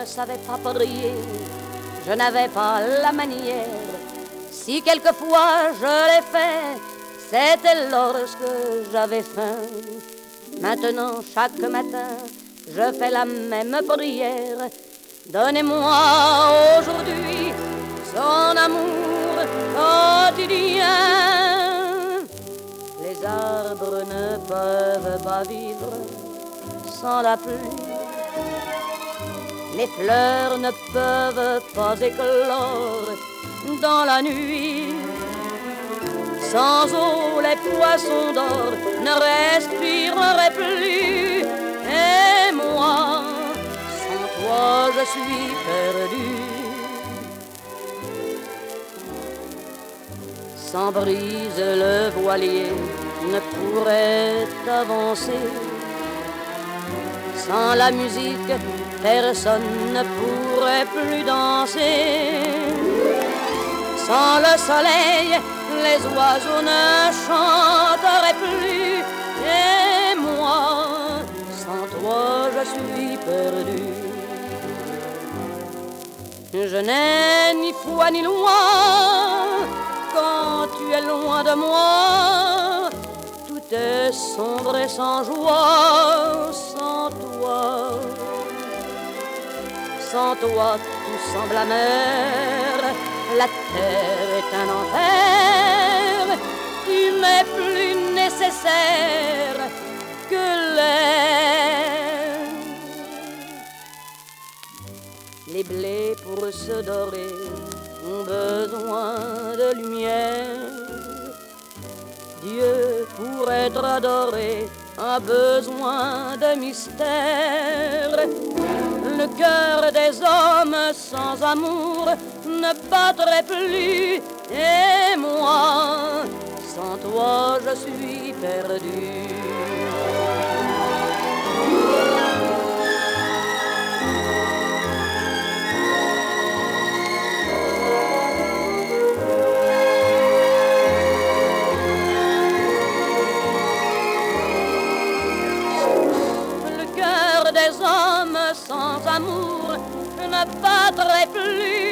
ne savais pas prier, je n'avais pas la manière. Si quelquefois je l'ai fait, c'était lorsque j'avais faim. Maintenant, chaque matin, je fais la même prière. Donnez-moi aujourd'hui son amour quotidien. Les arbres ne peuvent pas vivre sans la pluie. Les fleurs ne peuvent pas éclore dans la nuit. Sans eau, les poissons d'or ne respireraient plus. Et moi, sans toi, je suis perdu. Sans brise, le voilier ne pourrait avancer. Sans la musique, personne ne pourrait plus danser. Sans le soleil, les oiseaux ne chanteraient plus. Et moi, sans toi, je suis perdu. Je n'ai ni foi ni loi quand tu es loin de moi. Tout est sombre et sans joie sans toi. Sans toi, tout semble amer. La terre est un enfer. Tu m'es plus nécessaire que l'air. Les blés pour se dorer ont besoin de lumière. Dieu, pour être adoré, a besoin de mystère. Le cœur des hommes sans amour ne battrait plus. Et moi, sans toi, je suis perdu. Le cœur des hommes sans amour ne battrait plus.